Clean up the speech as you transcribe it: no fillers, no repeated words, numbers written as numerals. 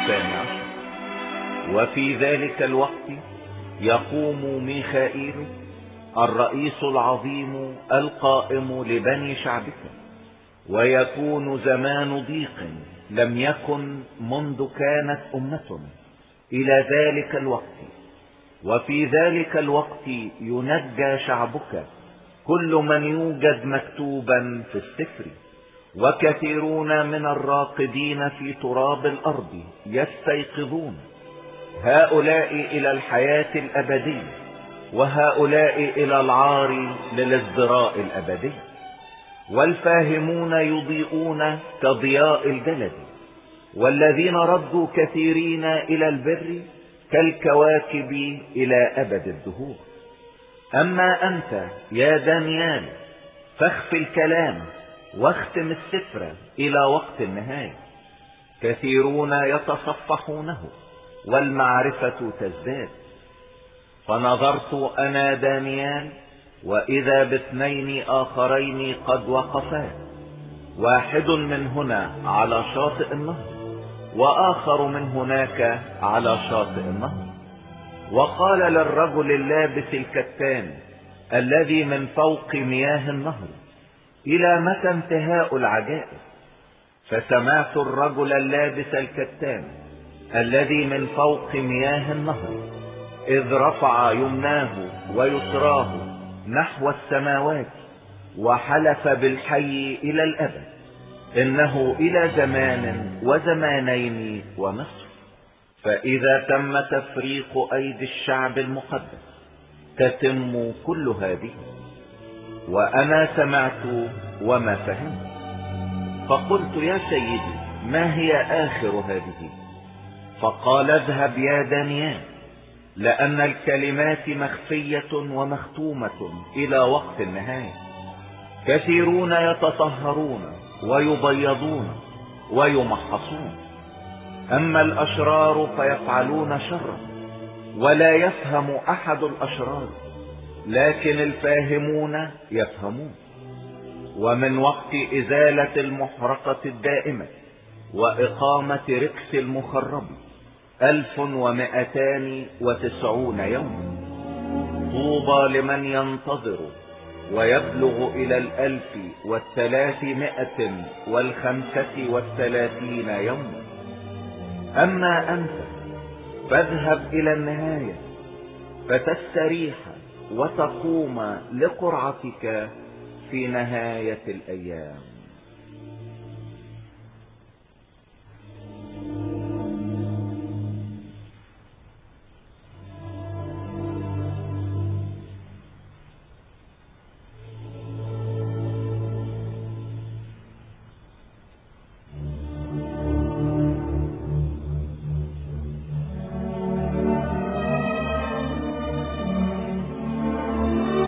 12. وفي ذلك الوقت يقوم ميخائيل الرئيس العظيم القائم لبني شعبك، ويكون زمان ضيق لم يكن منذ كانت أمة إلى ذلك الوقت. وفي ذلك الوقت ينجى شعبك كل من يوجد مكتوبا في السفر، وكثيرون من الراقدين في تراب الأرض يستيقظون، هؤلاء إلى الحياة الأبدية، وهؤلاء إلى العار للازدراء الأبدي. والفاهمون يضيئون كضياء الجلد، والذين ردوا كثيرين إلى البر كالكواكب إلى أبد الدهور. أما أنت يا دانيال فاخف الكلام واختم السفر إلى وقت النهاية. كثيرون يتصفحونه والمعرفة تزداد. فنظرت أنا دانيال وإذا باثنين آخرين قد وقفا، واحد من هنا على شاطئ النهر، وآخر من هناك على شاطئ النهر. وقال للرجل اللابس الكتان الذي من فوق مياه النهر: إلى متى انتهاء العجائب؟ فسمعت الرجل اللابس الكتان الذي من فوق مياه النهر إذ رفع يمناه ويسراه نحو السماوات وحلف بالحي إلى الأبد إنه إلى زمان وزمانين ونصف. فإذا تم تفريق أيدي الشعب المقدس تتم كل هذه. وأنا سمعت وما فهمت، فقلت: يا سيدي، ما هي آخر هذه؟ فقال: اذهب يا دانيال، لأن الكلمات مخفية ومختومة إلى وقت النهاية. كثيرون يتطهرون ويبيضون ويمحصون، أما الأشرار فيفعلون شرا، ولا يفهم أحد الأشرار، لكن الفاهمون يفهمون. ومن وقت إزالة المحرقة الدائمة وإقامة ركس المخرب 1290 يوما. طوبى لمن ينتظر ويبلغ إلى 1335 يوما. أما أنت فاذهب إلى النهاية فتستريح وتقوم لقرعتك في نهاية الأيام.